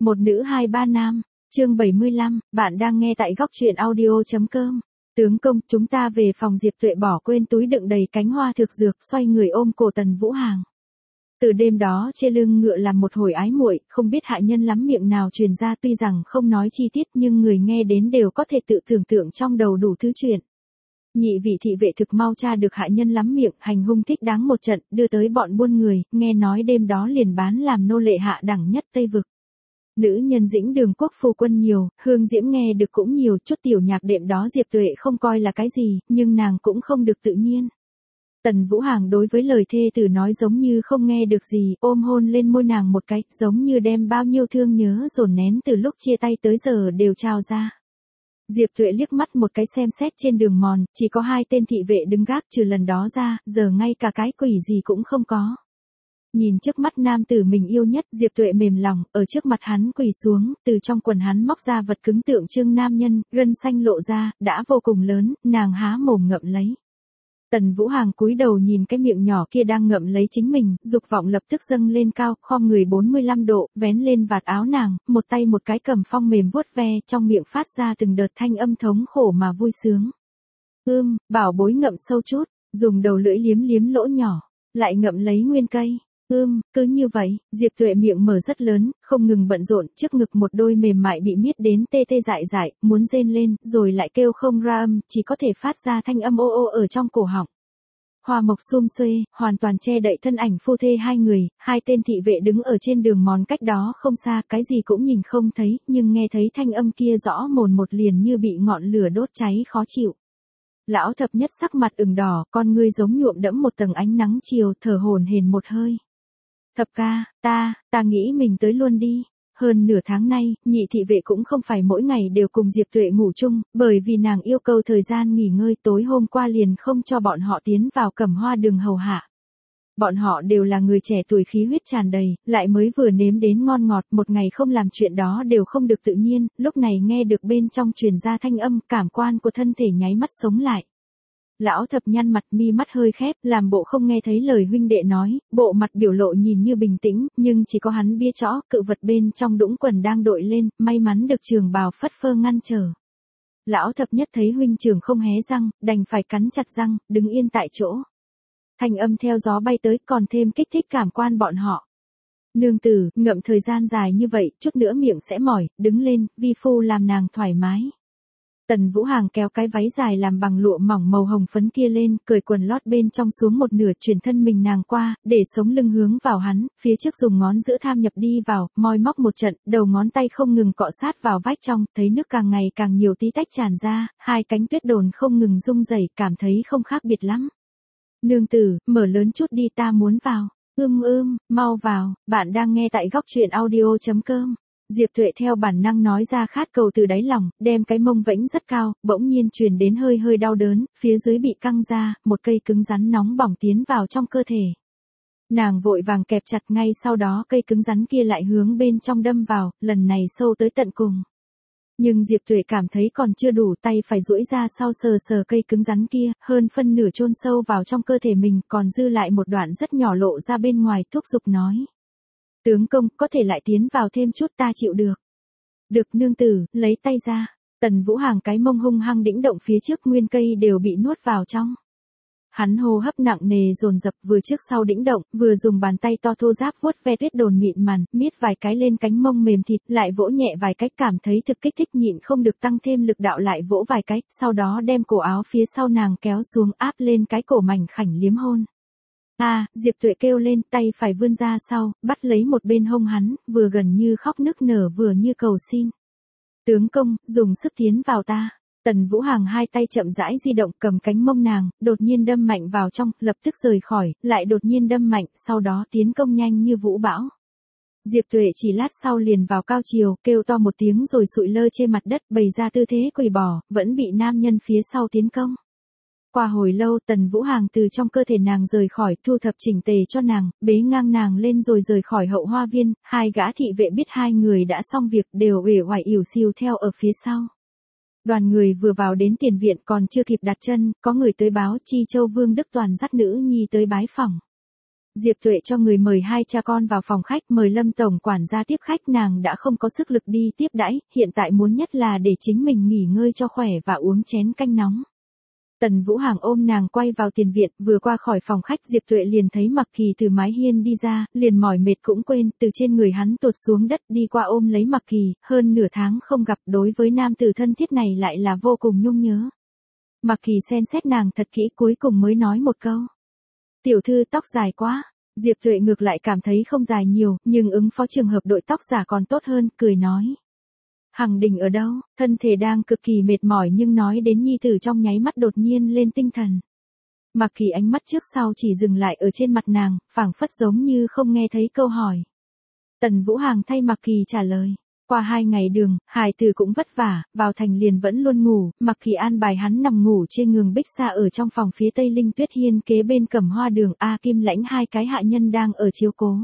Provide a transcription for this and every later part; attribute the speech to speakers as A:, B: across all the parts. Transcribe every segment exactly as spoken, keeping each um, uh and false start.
A: Một nữ hai ba nam, chương bảy mươi lăm, bạn đang nghe tại góc truyện audio.com. Tướng công, chúng ta về phòng. Diệp Tuệ bỏ quên túi đựng đầy cánh hoa thực dược, xoay người ôm cổ Tần Vũ Hàng. Từ đêm đó trên lưng ngựa làm một hồi ái muội, không biết hạ nhân lắm miệng nào truyền ra, tuy rằng không nói chi tiết nhưng người nghe đến đều có thể tự tưởng tượng trong đầu đủ thứ chuyện. Nhị vị thị vệ thực mau tra được hạ nhân lắm miệng, hành hung thích đáng một trận, đưa tới bọn buôn người, nghe nói đêm đó liền bán làm nô lệ hạ đẳng nhất Tây Vực. Nữ nhân dĩnh đường quốc phu quân nhiều, Hương Diễm nghe được cũng nhiều, chút tiểu nhạc đệm đó Diệp Tuệ không coi là cái gì, nhưng nàng cũng không được tự nhiên. Tần Vũ Hàng đối với lời thê tử nói giống như không nghe được gì, ôm hôn lên môi nàng một cái, giống như đem bao nhiêu thương nhớ dồn nén từ lúc chia tay tới giờ đều trào ra. Diệp Tuệ liếc mắt một cái xem xét trên đường mòn, chỉ có hai tên thị vệ đứng gác, trừ lần đó ra, giờ ngay cả cái quỷ gì cũng không có. Nhìn trước mắt nam tử mình yêu nhất, Diệp Tuệ mềm lòng, ở trước mặt hắn quỳ xuống, từ trong quần hắn móc ra vật cứng tượng trưng nam nhân, gân xanh lộ ra, đã vô cùng lớn, nàng há mồm ngậm lấy. Tần Vũ Hàng cúi đầu nhìn cái miệng nhỏ kia đang ngậm lấy chính mình, dục vọng lập tức dâng lên cao, khom người bốn mươi lăm độ, vén lên vạt áo nàng, một tay một cái cầm phong mềm vuốt ve, trong miệng phát ra từng đợt thanh âm thống khổ mà vui sướng. Ưm, bảo bối ngậm sâu chút, dùng đầu lưỡi liếm liếm lỗ nhỏ, lại ngậm lấy nguyên cây. Ưm, cứ như vậy, Diệp Tuệ miệng mở rất lớn, không ngừng bận rộn, trước ngực một đôi mềm mại bị miết đến tê tê dại dại, muốn rên lên, rồi lại kêu không ra âm, chỉ có thể phát ra thanh âm ô ô ở trong cổ họng. Hoa mộc sum xuê, hoàn toàn che đậy thân ảnh phu thê hai người, hai tên thị vệ đứng ở trên đường mòn cách đó không xa, cái gì cũng nhìn không thấy, nhưng nghe thấy thanh âm kia rõ mồn một liền như bị ngọn lửa đốt cháy khó chịu. Lão thập nhất sắc mặt ửng đỏ, con ngươi giống nhuộm đẫm một tầng ánh nắng chiều, thở hổn hển một hơi. Thập ca, ta, ta nghĩ mình tới luôn đi. Hơn nửa tháng nay, nhị thị vệ cũng không phải mỗi ngày đều cùng Diệp Tuệ ngủ chung, bởi vì nàng yêu cầu thời gian nghỉ ngơi, tối hôm qua liền không cho bọn họ tiến vào Cẩm Hoa đường hầu hạ. Bọn họ đều là người trẻ tuổi khí huyết tràn đầy, lại mới vừa nếm đến ngon ngọt, một ngày không làm chuyện đó đều không được tự nhiên, lúc này nghe được bên trong truyền ra thanh âm, cảm quan của thân thể nháy mắt sống lại. Lão thập nhăn mặt, mi mắt hơi khép, làm bộ không nghe thấy lời huynh đệ nói, bộ mặt biểu lộ nhìn như bình tĩnh, nhưng chỉ có hắn bia chõ, cự vật bên trong đũng quần đang đội lên, may mắn được trường bào phất phơ ngăn trở. Lão thập nhất thấy huynh trưởng không hé răng, đành phải cắn chặt răng, đứng yên tại chỗ. Thanh âm theo gió bay tới, còn thêm kích thích cảm quan bọn họ. Nương tử, ngậm thời gian dài như vậy, chút nữa miệng sẽ mỏi, đứng lên, vi phu làm nàng thoải mái. Tần Vũ Hàng kéo cái váy dài làm bằng lụa mỏng màu hồng phấn kia lên, cởi quần lót bên trong xuống một nửa, chuyển thân mình nàng qua, để sống lưng hướng vào hắn, phía trước dùng ngón giữa tham nhập đi vào, moi móc một trận, đầu ngón tay không ngừng cọ sát vào vách trong, thấy nước càng ngày càng nhiều tí tách tràn ra, hai cánh tuyết đồn không ngừng rung rẩy, cảm thấy không khác biệt lắm. Nương tử, mở lớn chút đi, ta muốn vào. Ưm ưm, mau vào, bạn đang nghe tại góc truyện audio.com. Diệp Tuệ theo bản năng nói ra khát cầu từ đáy lòng, đem cái mông vẫy rất cao, bỗng nhiên truyền đến hơi hơi đau đớn, phía dưới bị căng ra, một cây cứng rắn nóng bỏng tiến vào trong cơ thể. Nàng vội vàng kẹp chặt, ngay sau đó cây cứng rắn kia lại hướng bên trong đâm vào, lần này sâu tới tận cùng. Nhưng Diệp Tuệ cảm thấy còn chưa đủ, tay phải duỗi ra sau sờ sờ cây cứng rắn kia, hơn phân nửa chôn sâu vào trong cơ thể mình, còn dư lại một đoạn rất nhỏ lộ ra bên ngoài, thúc giục nói. Tướng công, có thể lại tiến vào thêm chút, ta chịu được. Được nương tử, lấy tay ra. Tần Vũ Hàng cái mông hung hăng đĩnh động phía trước, nguyên cây đều bị nuốt vào trong. Hắn hô hấp nặng nề dồn dập, vừa trước sau đĩnh động, vừa dùng bàn tay to thô ráp vuốt ve tuyết đồn mịn mằn, miết vài cái lên cánh mông mềm thịt, lại vỗ nhẹ vài cái, cảm thấy thực kích thích, nhịn không được tăng thêm lực đạo lại vỗ vài cái, sau đó đem cổ áo phía sau nàng kéo xuống, áp lên cái cổ mảnh khảnh liếm hôn. A, à, Diệp Tuệ kêu lên, tay phải vươn ra sau, bắt lấy một bên hông hắn, vừa gần như khóc nức nở vừa như cầu xin. Tướng công, dùng sức tiến vào ta. Tần Vũ Hàng hai tay chậm rãi di động, cầm cánh mông nàng, đột nhiên đâm mạnh vào trong, lập tức rời khỏi, lại đột nhiên đâm mạnh, sau đó tiến công nhanh như vũ bão. Diệp Tuệ chỉ lát sau liền vào cao chiều, kêu to một tiếng rồi sụi lơ trên mặt đất, bày ra tư thế quỳ bỏ, vẫn bị nam nhân phía sau tiến công. Qua hồi lâu, Tần Vũ Hàng từ trong cơ thể nàng rời khỏi, thu thập chỉnh tề cho nàng, bế ngang nàng lên rồi rời khỏi hậu hoa viên, hai gã thị vệ biết hai người đã xong việc đều uể oải ỉu xìu theo ở phía sau. Đoàn người vừa vào đến tiền viện còn chưa kịp đặt chân, có người tới báo Chi Châu Vương Đức Toàn dắt nữ nhi tới bái phỏng. Diệp Tuệ cho người mời hai cha con vào phòng khách, mời Lâm tổng quản ra tiếp khách, nàng đã không có sức lực đi tiếp đãi, hiện tại muốn nhất là để chính mình nghỉ ngơi cho khỏe và uống chén canh nóng. Tần Vũ Hàng ôm nàng quay vào tiền viện, vừa qua khỏi phòng khách Diệp Tuệ liền thấy Mặc Kỳ từ mái hiên đi ra, liền mỏi mệt cũng quên, từ trên người hắn tuột xuống đất đi qua ôm lấy Mặc Kỳ, hơn nửa tháng không gặp, đối với nam tử thân thiết này lại là vô cùng nhung nhớ. Mặc Kỳ xem xét nàng thật kỹ cuối cùng mới nói một câu. Tiểu thư tóc dài quá. Diệp Tuệ ngược lại cảm thấy không dài nhiều, nhưng ứng phó trường hợp đội tóc giả còn tốt hơn, cười nói. Hằng Đình ở đâu? Thân thể đang cực kỳ mệt mỏi nhưng nói đến nhi tử trong nháy mắt đột nhiên lên tinh thần. Mặc Kỳ ánh mắt trước sau chỉ dừng lại ở trên mặt nàng, phảng phất giống như không nghe thấy câu hỏi. Tần Vũ Hàng thay Mặc Kỳ trả lời. Qua hai ngày đường, hài tử cũng vất vả, vào thành liền vẫn luôn ngủ, Mặc Kỳ an bài hắn nằm ngủ trên giường bích sa ở trong phòng phía tây Linh Tuyết Hiên kế bên Cẩm Hoa Đường. A Kim Lãnh hai cái hạ nhân đang ở chiếu cố.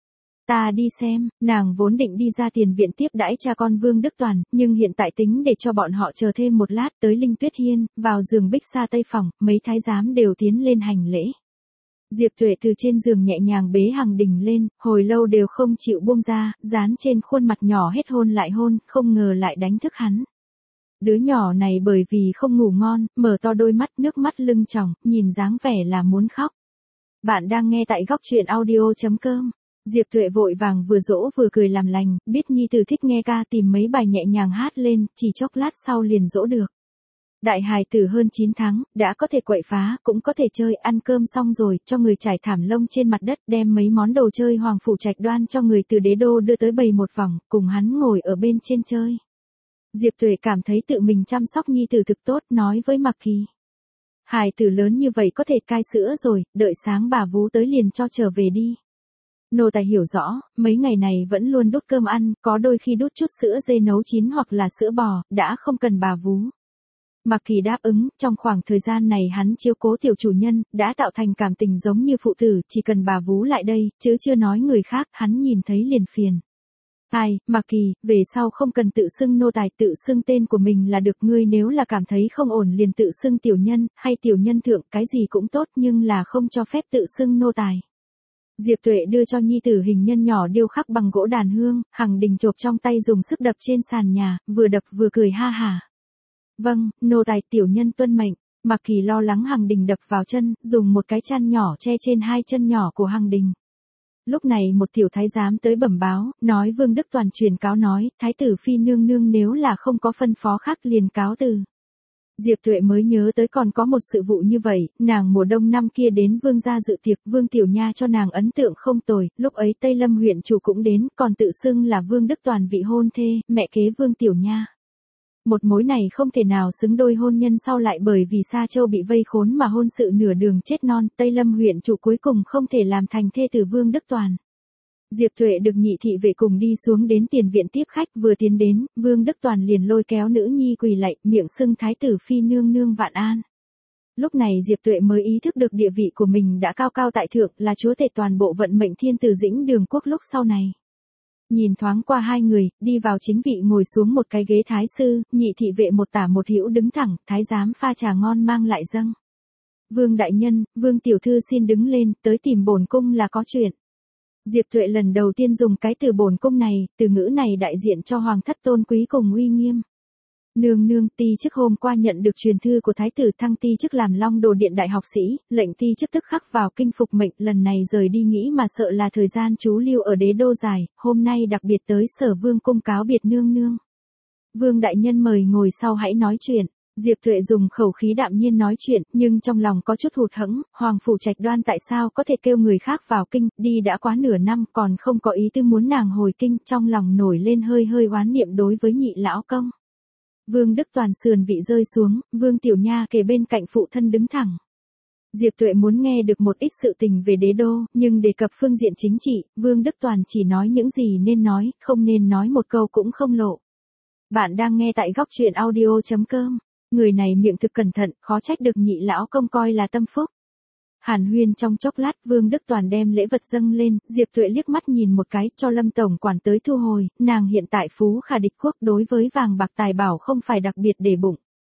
A: Ta đi xem, nàng vốn định đi ra tiền viện tiếp đãi cha con Vương Đức Toàn, nhưng hiện tại tính để cho bọn họ chờ thêm một lát, tới Linh Tuyết Hiên, vào giường bích sa tây phòng, mấy thái giám đều tiến lên hành lễ. Diệp Tuệ từ trên giường nhẹ nhàng bế Hằng Đình lên, hồi lâu đều không chịu buông ra, dán trên khuôn mặt nhỏ hết hôn lại hôn, không ngờ lại đánh thức hắn. Đứa nhỏ này bởi vì không ngủ ngon, mở to đôi mắt, nước mắt lưng tròng, nhìn dáng vẻ là muốn khóc. Bạn đang nghe tại góc truyện audio chấm com. Diệp Tuệ vội vàng vừa dỗ vừa cười làm lành, biết nhi tử thích nghe ca tìm mấy bài nhẹ nhàng hát lên, chỉ chốc lát sau liền dỗ được. Đại hài tử hơn chín tháng, đã có thể quậy phá, cũng có thể chơi, ăn cơm xong rồi, cho người trải thảm lông trên mặt đất, đem mấy món đồ chơi Hoàng Phủ Trạch Đoan cho người từ đế đô đưa tới bày một vòng, cùng hắn ngồi ở bên trên chơi. Diệp Tuệ cảm thấy tự mình chăm sóc nhi tử thực tốt, nói với Mặc Kỳ. Hài tử lớn như vậy có thể cai sữa rồi, đợi sáng bà vú tới liền cho trở về đi. Nô tài hiểu rõ, mấy ngày này vẫn luôn đút cơm ăn, có đôi khi đút chút sữa dê nấu chín hoặc là sữa bò, đã không cần bà vú. Mặc Kỳ đáp ứng, trong khoảng thời gian này hắn chiếu cố tiểu chủ nhân, đã tạo thành cảm tình giống như phụ tử, chỉ cần bà vú lại đây, chứ chưa nói người khác, hắn nhìn thấy liền phiền. Ai, Mặc Kỳ, về sau không cần tự xưng nô tài, tự xưng tên của mình là được, ngươi nếu là cảm thấy không ổn liền tự xưng tiểu nhân, hay tiểu nhân thượng, cái gì cũng tốt nhưng là không cho phép tự xưng nô tài. Diệp Tuệ đưa cho nhi tử hình nhân nhỏ điêu khắc bằng gỗ đàn hương, Hằng Đình chộp trong tay dùng sức đập trên sàn nhà, vừa đập vừa cười ha hả. Vâng, nô tài, tiểu nhân tuân mệnh. Mặc Kỳ lo lắng Hằng Đình đập vào chân, dùng một cái chăn nhỏ che trên hai chân nhỏ của Hằng Đình. Lúc này một tiểu thái giám tới bẩm báo, nói Vương Đức Toàn truyền cáo nói, thái tử phi nương nương nếu là không có phân phó khác liền cáo từ. Diệp Tuệ mới nhớ tới còn có một sự vụ như vậy, nàng mùa đông năm kia đến Vương gia dự tiệc, Vương Tiểu Nha cho nàng ấn tượng không tồi, lúc ấy Tây Lâm huyện chủ cũng đến, còn tự xưng là Vương Đức Toàn vị hôn thê, mẹ kế Vương Tiểu Nha. Một mối này không thể nào xứng đôi, hôn nhân sau lại bởi vì Sa Châu bị vây khốn mà hôn sự nửa đường chết non, Tây Lâm huyện chủ cuối cùng không thể làm thành thê tử Vương Đức Toàn. Diệp Tuệ được nhị thị vệ cùng đi xuống đến tiền viện tiếp khách, vừa tiến đến, Vương Đức Toàn liền lôi kéo nữ nhi quỳ lạy, miệng xưng thái tử phi nương nương vạn an. Lúc này Diệp Tuệ mới ý thức được địa vị của mình đã cao cao tại thượng, là chúa tể toàn bộ vận mệnh thiên tử Dĩnh Đường quốc lúc sau này. Nhìn thoáng qua hai người, đi vào chính vị ngồi xuống một cái ghế thái sư, nhị thị vệ một tả một hữu đứng thẳng, thái giám pha trà ngon mang lại dâng. Vương đại nhân, Vương tiểu thư xin đứng lên, tới tìm bổn cung là có chuyện. Diệp Tuệ lần đầu tiên dùng cái từ bổn cung này, từ ngữ này đại diện cho hoàng thất tôn quý cùng uy nghiêm. Nương nương, ti chức hôm qua nhận được truyền thư của thái tử thăng ti chức làm Long Đồ Điện đại học sĩ, lệnh ti chức tức khắc vào kinh phục mệnh, lần này rời đi nghĩ mà sợ là thời gian trú lưu ở đế đô dài, hôm nay đặc biệt tới Sở Vương cung cáo biệt nương nương. Vương đại nhân mời ngồi sau hãy nói chuyện. Diệp Tuệ dùng khẩu khí đạm nhiên nói chuyện, nhưng trong lòng có chút hụt hẫng, Hoàng Phủ Trạch Đoan tại sao có thể kêu người khác vào kinh, đi đã quá nửa năm còn không có ý tư muốn nàng hồi kinh, trong lòng nổi lên hơi hơi oán niệm đối với nhị lão công. Vương Đức Toàn sườn vị rơi xuống, Vương Tiểu Nha kề bên cạnh phụ thân đứng thẳng. Diệp Tuệ muốn nghe được một ít sự tình về đế đô, nhưng đề cập phương diện chính trị, Vương Đức Toàn chỉ nói những gì nên nói, không nên nói một câu cũng không lộ. Bạn đang nghe tại góc truyện audio chấm com. Người này miệng thực cẩn thận, khó trách được nhị lão công coi là tâm phúc. Hàn huyên trong chốc lát, Vương Đức Toàn đem lễ vật dâng lên, Diệp Tuệ liếc mắt nhìn một cái, cho Lâm tổng quản tới thu hồi, nàng hiện tại phú khả địch quốc, đối với vàng bạc tài bảo không phải đặc biệt để bụng.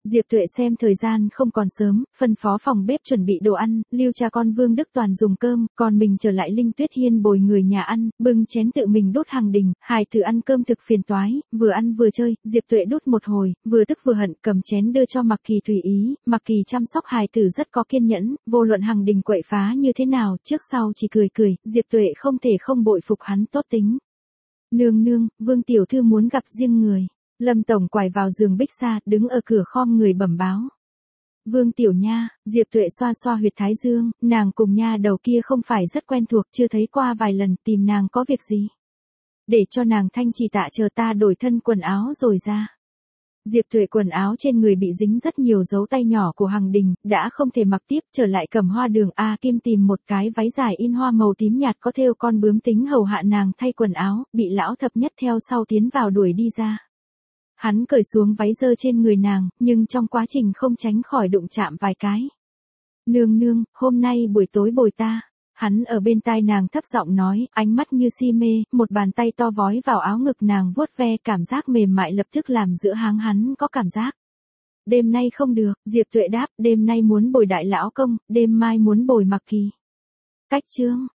A: Diệp Tuệ xem thời gian không còn sớm, phân phó phòng bếp chuẩn bị đồ ăn, lưu cha con Vương Đức Toàn dùng cơm, còn mình trở lại Linh Tuyết Hiên bồi người nhà ăn, bưng chén tự mình đốt hàng đình, hài tử ăn cơm thực phiền toái, vừa ăn vừa chơi, Diệp Tuệ đốt một hồi, vừa tức vừa hận, cầm chén đưa cho Mạc Kỳ tùy ý, Mạc Kỳ chăm sóc hài tử rất có kiên nhẫn, vô luận hàng đình quậy phá như thế nào, trước sau chỉ cười cười, Diệp Tuệ không thể không bội phục hắn tốt tính. Nương nương, Vương tiểu thư muốn gặp riêng người. Lâm tổng quải vào giường Bích Sa, đứng ở cửa khom người bẩm báo. Vương tiểu nha, Diệp Tuệ xoa xoa huyệt thái dương, nàng cùng nha đầu kia không phải rất quen thuộc, chưa thấy qua vài lần, tìm nàng có việc gì. Để cho nàng thanh trì tạ chờ ta đổi thân quần áo rồi ra. Diệp Tuệ quần áo trên người bị dính rất nhiều dấu tay nhỏ của Hằng Đình, đã không thể mặc tiếp, trở lại Cẩm Hoa Đường A Kim tìm một cái váy dài in hoa màu tím nhạt có thêu con bướm tính hầu hạ nàng thay quần áo, bị lão thập nhất theo sau tiến vào đuổi đi ra. Hắn cởi xuống váy dơ trên người nàng, nhưng trong quá trình không tránh khỏi đụng chạm vài cái. Nương nương, hôm nay buổi tối bồi ta. Hắn ở bên tai nàng thấp giọng nói, ánh mắt như si mê, một bàn tay to vói vào áo ngực nàng vuốt ve, cảm giác mềm mại lập tức làm giữa háng hắn có cảm giác. Đêm nay không được, Diệp Tuệ đáp, đêm nay muốn bồi đại lão công, đêm mai muốn bồi Mạc Kỳ. Cách chương.